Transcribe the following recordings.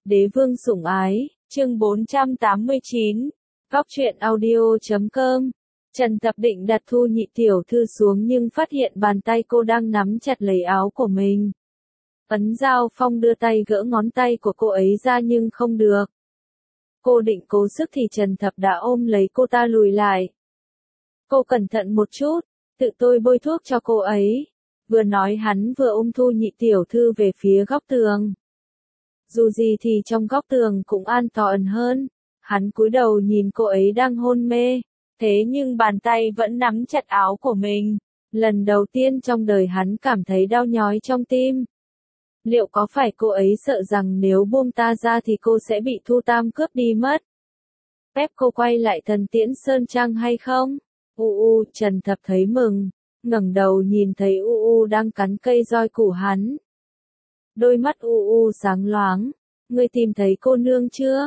Đế vương sủng ái, chương 489, Góc truyện audio.com. Trần Tập định đặt Thu Nhị tiểu thư xuống nhưng phát hiện bàn tay cô đang nắm chặt lấy áo của mình. Ấn Giao Phong đưa tay gỡ ngón tay của cô ấy ra nhưng không được. Cô định cố sức thì Trần Thập đã ôm lấy cô ta lùi lại. Cô cẩn thận một chút, tự tôi bôi thuốc cho cô ấy. Vừa nói hắn vừa ôm Thu Nhị tiểu thư về phía góc tường. Dù gì thì trong góc tường cũng an toàn hơn. Hắn cúi đầu nhìn cô ấy đang hôn mê, thế nhưng bàn tay vẫn nắm chặt áo của mình. Lần đầu tiên trong đời hắn cảm thấy đau nhói trong tim. Liệu có phải cô ấy sợ rằng nếu buông ta ra thì cô sẽ bị Thu Tam cướp đi mất? Phép cô quay lại Thần Tiễn Sơn Trang hay không? Trần Thập thấy mừng, ngẩng đầu nhìn thấy đang cắn cây roi củ hắn. Đôi mắt sáng loáng, ngươi tìm thấy cô nương chưa?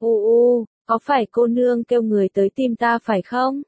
Có phải cô nương kêu người tới tìm ta phải không?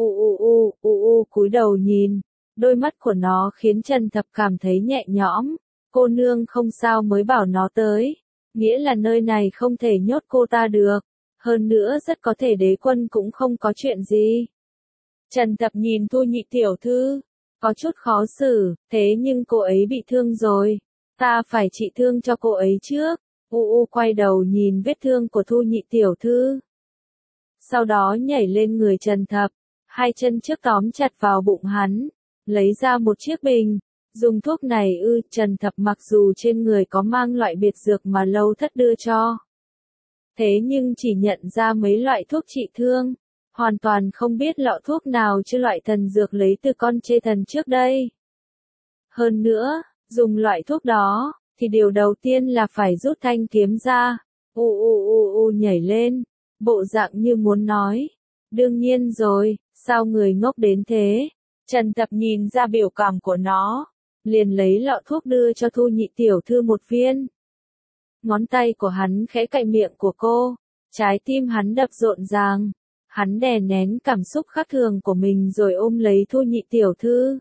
Cúi đầu nhìn, đôi mắt của nó khiến Trần Thập cảm thấy nhẹ nhõm. Cô nương không sao mới bảo nó tới, nghĩa là nơi này không thể nhốt cô ta được, hơn nữa rất có thể đế quân cũng không có chuyện gì. Trần Thập nhìn Thu Nhị tiểu thư, có chút khó xử, thế nhưng cô ấy bị thương rồi, ta phải trị thương cho cô ấy trước. Quay đầu nhìn vết thương của Thu Nhị tiểu thư. Sau đó nhảy lên người Trần Thập, hai chân trước tóm chặt vào bụng hắn, lấy ra một chiếc bình. Dùng thuốc này Trần Thập mặc dù trên người có mang loại biệt dược mà Lâu Thất đưa cho. Thế nhưng chỉ nhận ra mấy loại thuốc trị thương, hoàn toàn không biết lọ thuốc nào chứ loại thần dược lấy từ con chê thần trước đây. Hơn nữa, dùng loại thuốc đó, thì điều đầu tiên là phải rút thanh kiếm ra. Nhảy lên, bộ dạng như muốn nói. Đương nhiên rồi, sao người ngốc đến thế? Trần Thập nhìn ra biểu cảm của nó, liền lấy lọ thuốc đưa cho Thu Nhị tiểu thư một viên. Ngón tay của hắn khẽ cạy miệng của cô, trái tim hắn đập rộn ràng. Hắn đè nén cảm xúc khác thường của mình rồi ôm lấy Thu Nhị tiểu thư.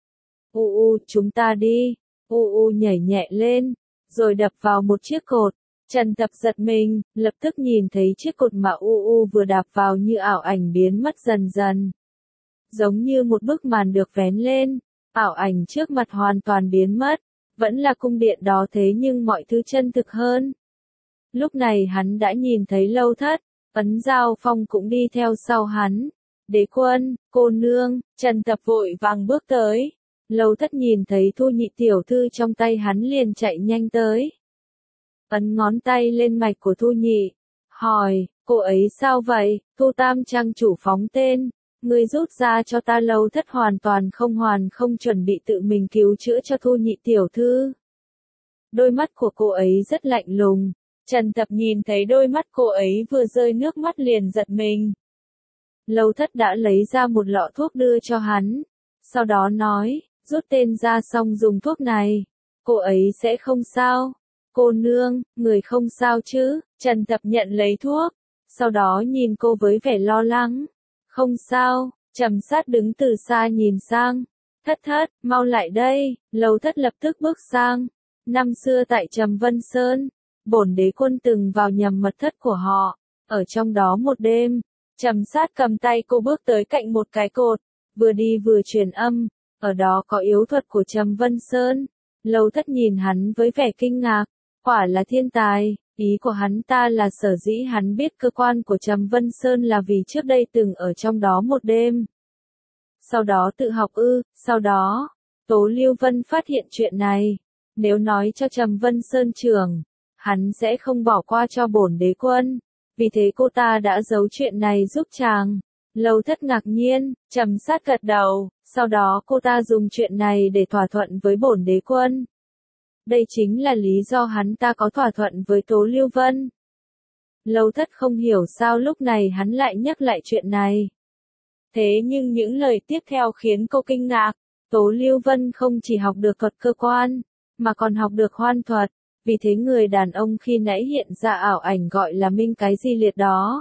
Chúng ta đi. Nhảy nhẹ lên, rồi đập vào một chiếc cột. Trần Thập giật mình, lập tức nhìn thấy chiếc cột mà vừa đạp vào như ảo ảnh biến mất dần dần. Giống như một bức màn được vén lên, ảo ảnh trước mặt hoàn toàn biến mất, vẫn là cung điện đó thế nhưng mọi thứ chân thực hơn. Lúc này hắn đã nhìn thấy Lâu Thất, Ấn Giao Phong cũng đi theo sau hắn. Đế quân, cô nương, Trần Thập vội vàng bước tới. Lâu Thất nhìn thấy Thu Nhị tiểu thư trong tay hắn liền chạy nhanh tới. Ấn ngón tay lên mạch của Thu Nhị, hỏi, cô ấy sao vậy? Thu Tam trang chủ phóng tên, ngươi rút ra cho ta. Lâu Thất hoàn toàn không chuẩn bị tự mình cứu chữa cho Thu Nhị tiểu thư. Đôi mắt của cô ấy rất lạnh lùng, Trần Thập nhìn thấy đôi mắt cô ấy vừa rơi nước mắt liền giật mình. Lâu Thất đã lấy ra một lọ thuốc đưa cho hắn, sau đó nói, rút tên ra xong dùng thuốc này, cô ấy sẽ không sao. Cô nương, người không sao chứ? Trần Thập nhận lấy thuốc, sau đó nhìn cô với vẻ lo lắng. Không sao, Trầm Sát đứng từ xa nhìn sang. Thất, mau lại đây. Lâu Thất lập tức bước sang. Năm xưa tại Trầm Vân Sơn, bổn đế quân từng vào nhầm mật thất của họ. Ở trong đó một đêm, Trầm Sát cầm tay cô bước tới cạnh một cái cột, vừa đi vừa truyền âm. Ở đó có yếu thuật của Trầm Vân Sơn. Lâu Thất nhìn hắn với vẻ kinh ngạc. Quả là thiên tài, ý của hắn ta là sở dĩ hắn biết cơ quan của Trầm Vân Sơn là vì trước đây từng ở trong đó một đêm. Sau đó tự học sau đó, Tố Lưu Vân phát hiện chuyện này. Nếu nói cho Trầm Vân Sơn trưởng, hắn sẽ không bỏ qua cho bổn đế quân. Vì thế cô ta đã giấu chuyện này giúp chàng. Lâu Thất ngạc nhiên, Trầm Sát gật đầu, sau đó cô ta dùng chuyện này để thỏa thuận với bổn đế quân. Đây chính là lý do hắn ta có thỏa thuận với Tố Lưu Vân. Lâu Thất không hiểu sao lúc này hắn lại nhắc lại chuyện này. Thế nhưng những lời tiếp theo khiến cô kinh ngạc. Tố Lưu Vân không chỉ học được thuật cơ quan, mà còn học được hoan thuật. Vì thế người đàn ông khi nãy hiện ra ảo ảnh gọi là Minh cái gì liệt đó.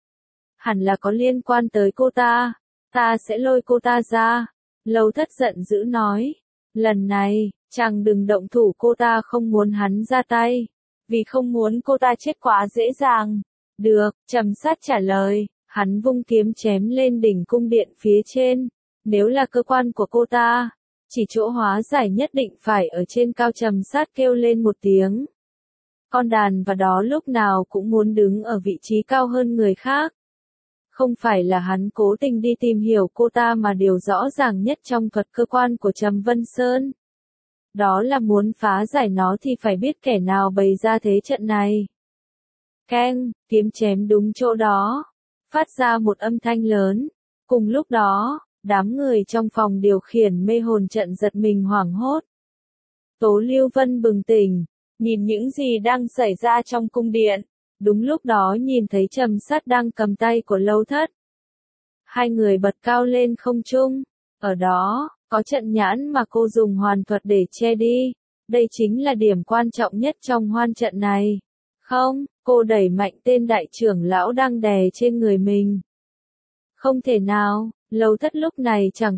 Hẳn là có liên quan tới cô ta. Ta sẽ lôi cô ta ra. Lâu Thất giận dữ nói. Lần này, chàng đừng động thủ, cô ta không muốn hắn ra tay. vì không muốn cô ta chết quá dễ dàng. Được, Trầm Sát trả lời, hắn vung kiếm chém lên đỉnh cung điện phía trên. Nếu là cơ quan của cô ta, chỉ chỗ hóa giải nhất định phải ở trên cao. Trầm Sát kêu lên một tiếng. Con đàn và đó lúc nào cũng muốn đứng ở vị trí cao hơn người khác. Không phải là hắn cố tình đi tìm hiểu cô ta mà điều rõ ràng nhất trong thuật cơ quan của Trầm Vân Sơn. Đó là muốn phá giải nó thì phải biết kẻ nào bày ra thế trận này. Keng, kiếm chém đúng chỗ đó, phát ra một âm thanh lớn. Cùng lúc đó, đám người trong phòng điều khiển mê hồn trận giật mình hoảng hốt. Tố Lưu Vân bừng tỉnh, nhìn những gì đang xảy ra trong cung điện. Đúng lúc đó nhìn thấy Trầm Sát đang cầm tay của Lâu Thất. Hai người bật cao lên không trung. Ở đó, có trận nhãn mà cô dùng hoàn thuật để che đi. Đây chính là điểm quan trọng nhất trong hoan trận này. Không, cô đẩy mạnh tên đại trưởng lão đang đè trên người mình. Không thể nào, Lâu Thất lúc này chẳng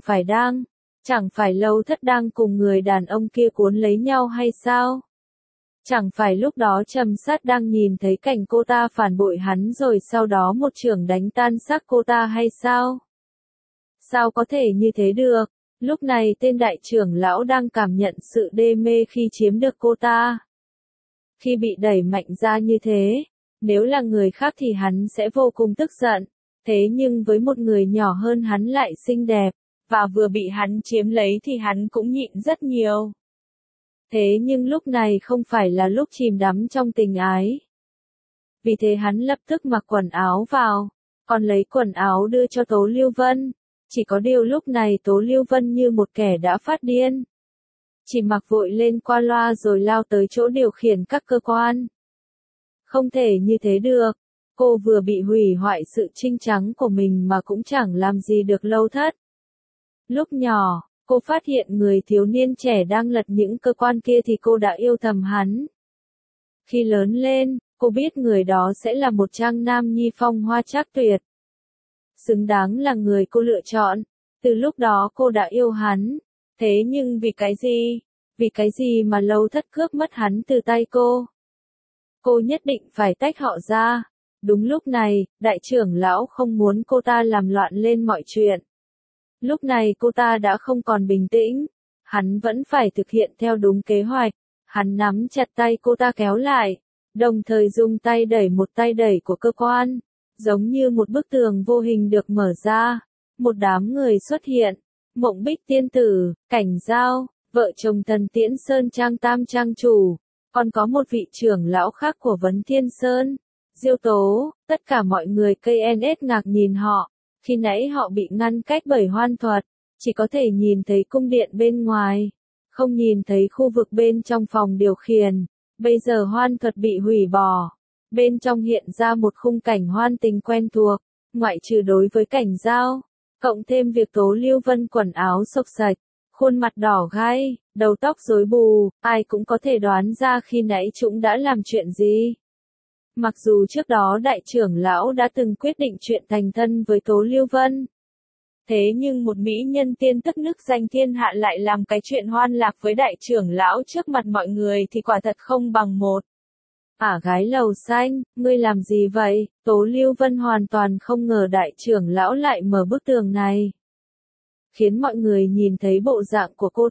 phải Lâu Thất đang cùng người đàn ông kia cuốn lấy nhau hay sao? Chẳng phải lúc đó Trầm Sát đang nhìn thấy cảnh cô ta phản bội hắn rồi sau đó một chưởng đánh tan xác cô ta hay sao? Sao có thể như thế được? Lúc này tên đại trưởng lão đang cảm nhận sự đê mê khi chiếm được cô ta. Khi bị đẩy mạnh ra như thế, nếu là người khác thì hắn sẽ vô cùng tức giận. Thế nhưng với một người nhỏ hơn hắn lại xinh đẹp, và vừa bị hắn chiếm lấy thì hắn cũng nhịn rất nhiều. Thế nhưng lúc này không phải là lúc chìm đắm trong tình ái. Vì thế hắn lập tức mặc quần áo vào, còn lấy quần áo đưa cho Tố Lưu Vân. Chỉ có điều lúc này Tố Lưu Vân như một kẻ đã phát điên. Chỉ mặc vội lên qua loa rồi lao tới chỗ điều khiển các cơ quan. Không thể như thế được. Cô vừa bị hủy hoại sự trinh trắng của mình mà cũng chẳng làm gì được Lâu Thất. Lúc nhỏ, cô phát hiện người thiếu niên trẻ đang lật những cơ quan kia thì cô đã yêu thầm hắn. Khi lớn lên, cô biết người đó sẽ là một trang nam nhi phong hoa trác tuyệt. Xứng đáng là người cô lựa chọn. Từ lúc đó cô đã yêu hắn. Thế nhưng vì cái gì? Vì cái gì mà Lâu Thất cướp mất hắn từ tay cô? Cô nhất định phải tách họ ra. Đúng lúc này, đại trưởng lão không muốn cô ta làm loạn lên mọi chuyện. Lúc này cô ta đã không còn bình tĩnh. Hắn vẫn phải thực hiện theo đúng kế hoạch. Hắn nắm chặt tay cô ta kéo lại, đồng thời dùng tay đẩy một tay đẩy của cơ quan. Giống như một bức tường vô hình được mở ra. Một đám người xuất hiện. Mộng Bích tiên tử, Cảnh Giao, vợ chồng Thần Tiễn Sơn Trang Tam Trang chủ. Còn có một vị trưởng lão khác của Vấn Thiên Sơn, Diêu Tố. Tất cả mọi người KNS ngạc nhìn họ. Khi nãy họ bị ngăn cách bởi hoan thuật, chỉ có thể nhìn thấy cung điện bên ngoài, không nhìn thấy khu vực bên trong phòng điều khiển. Bây giờ hoan thuật bị hủy bỏ, bên trong hiện ra một khung cảnh hoan tình quen thuộc, ngoại trừ đối với Cảnh Giao, cộng thêm việc Tố Lưu Vân quần áo xộc xạch, khuôn mặt đỏ gai, đầu tóc rối bù, ai cũng có thể đoán ra khi nãy chúng đã làm chuyện gì. Mặc dù trước đó đại trưởng lão đã từng quyết định chuyện thành thân với Tố Lưu Vân. Thế nhưng một mỹ nhân tiên tức nức danh thiên hạ lại làm cái chuyện hoan lạc với đại trưởng lão trước mặt mọi người thì quả thật không bằng một. Gái lầu xanh, ngươi làm gì vậy? Tố Lưu Vân hoàn toàn không ngờ đại trưởng lão lại mở bức tường này. Khiến mọi người nhìn thấy bộ dạng của cô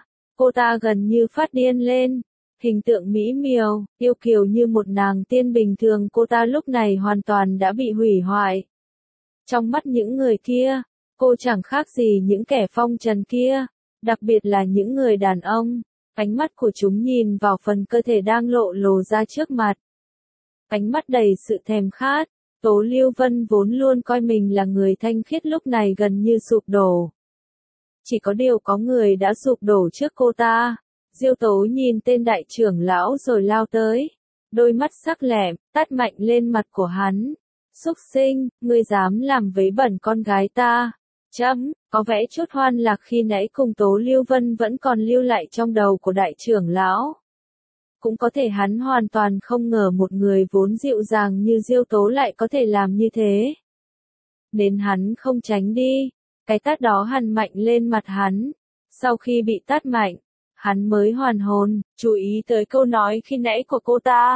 ta gần như phát điên lên. Hình tượng mỹ miều, yêu kiều như một nàng tiên bình thường cô ta lúc này hoàn toàn đã bị hủy hoại. Trong mắt những người kia, cô chẳng khác gì những kẻ phong trần kia, đặc biệt là những người đàn ông. Ánh mắt của chúng nhìn vào phần cơ thể đang lộ lồ ra trước mặt. Ánh mắt đầy sự thèm khát. Tố Lưu Vân vốn luôn coi mình là người thanh khiết lúc này gần như sụp đổ. Chỉ có điều có người đã sụp đổ trước cô ta. Diêu Tố nhìn tên đại trưởng lão rồi lao tới. Đôi mắt sắc lẹm, tát mạnh lên mặt của hắn. Súc sinh, ngươi dám làm vấy bẩn con gái ta. Có vẻ chút hoan lạc khi nãy cùng Tố Lưu Vân vẫn còn lưu lại trong đầu của đại trưởng lão. Cũng có thể hắn hoàn toàn không ngờ một người vốn dịu dàng như Diêu Tố lại có thể làm như thế. Nên hắn không tránh đi. Cái tát đó hằn mạnh lên mặt hắn. Sau khi bị tát mạnh, hắn mới hoàn hồn, chú ý tới câu nói khi nãy của cô ta.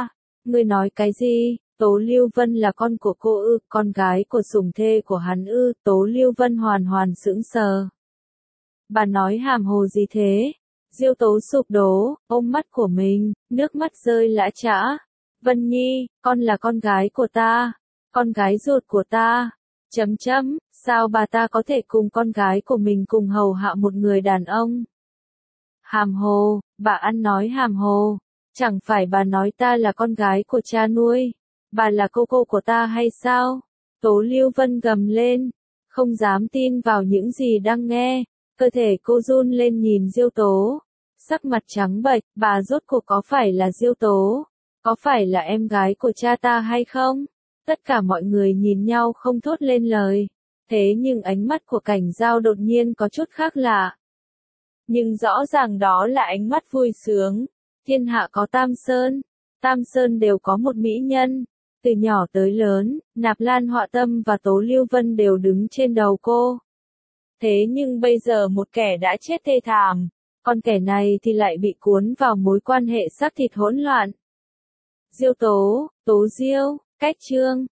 Ngươi nói cái gì? Tố Lưu Vân là con của cô ư, con gái của sủng thê của hắn ư? Tố Lưu Vân hoàn hoàn sững sờ. Bà nói hàm hồ gì thế? Diêu Tố sụp đổ, ôm mắt của mình, nước mắt rơi lã chã. Vân Nhi, con là con gái của ta, con gái ruột của ta. Sao bà ta có thể cùng con gái của mình cùng hầu hạ một người đàn ông? Hàm hồ, bà ăn nói hàm hồ. Chẳng phải bà nói ta là con gái của cha nuôi, bà là cô của ta hay sao? Tố Lưu Vân gầm lên, không dám tin vào những gì đang nghe. Cơ thể cô run lên nhìn Diêu Tố, sắc mặt trắng bệch, bà rốt cuộc có phải là Diêu Tố? Có phải là em gái của cha ta hay không? Tất cả mọi người nhìn nhau không thốt lên lời. Thế nhưng ánh mắt của Cảnh Giao đột nhiên có chút khác lạ. Nhưng rõ ràng đó là ánh mắt vui sướng. Thiên hạ có Tam Sơn đều có một mỹ nhân. Từ nhỏ tới lớn, Nạp Lan Họa Tâm và Tố Lưu Vân đều đứng trên đầu cô. Thế nhưng bây giờ một kẻ đã chết thê thảm, còn kẻ này thì lại bị cuốn vào mối quan hệ xác thịt hỗn loạn. Diêu Tố, Tố Diêu, cách chương.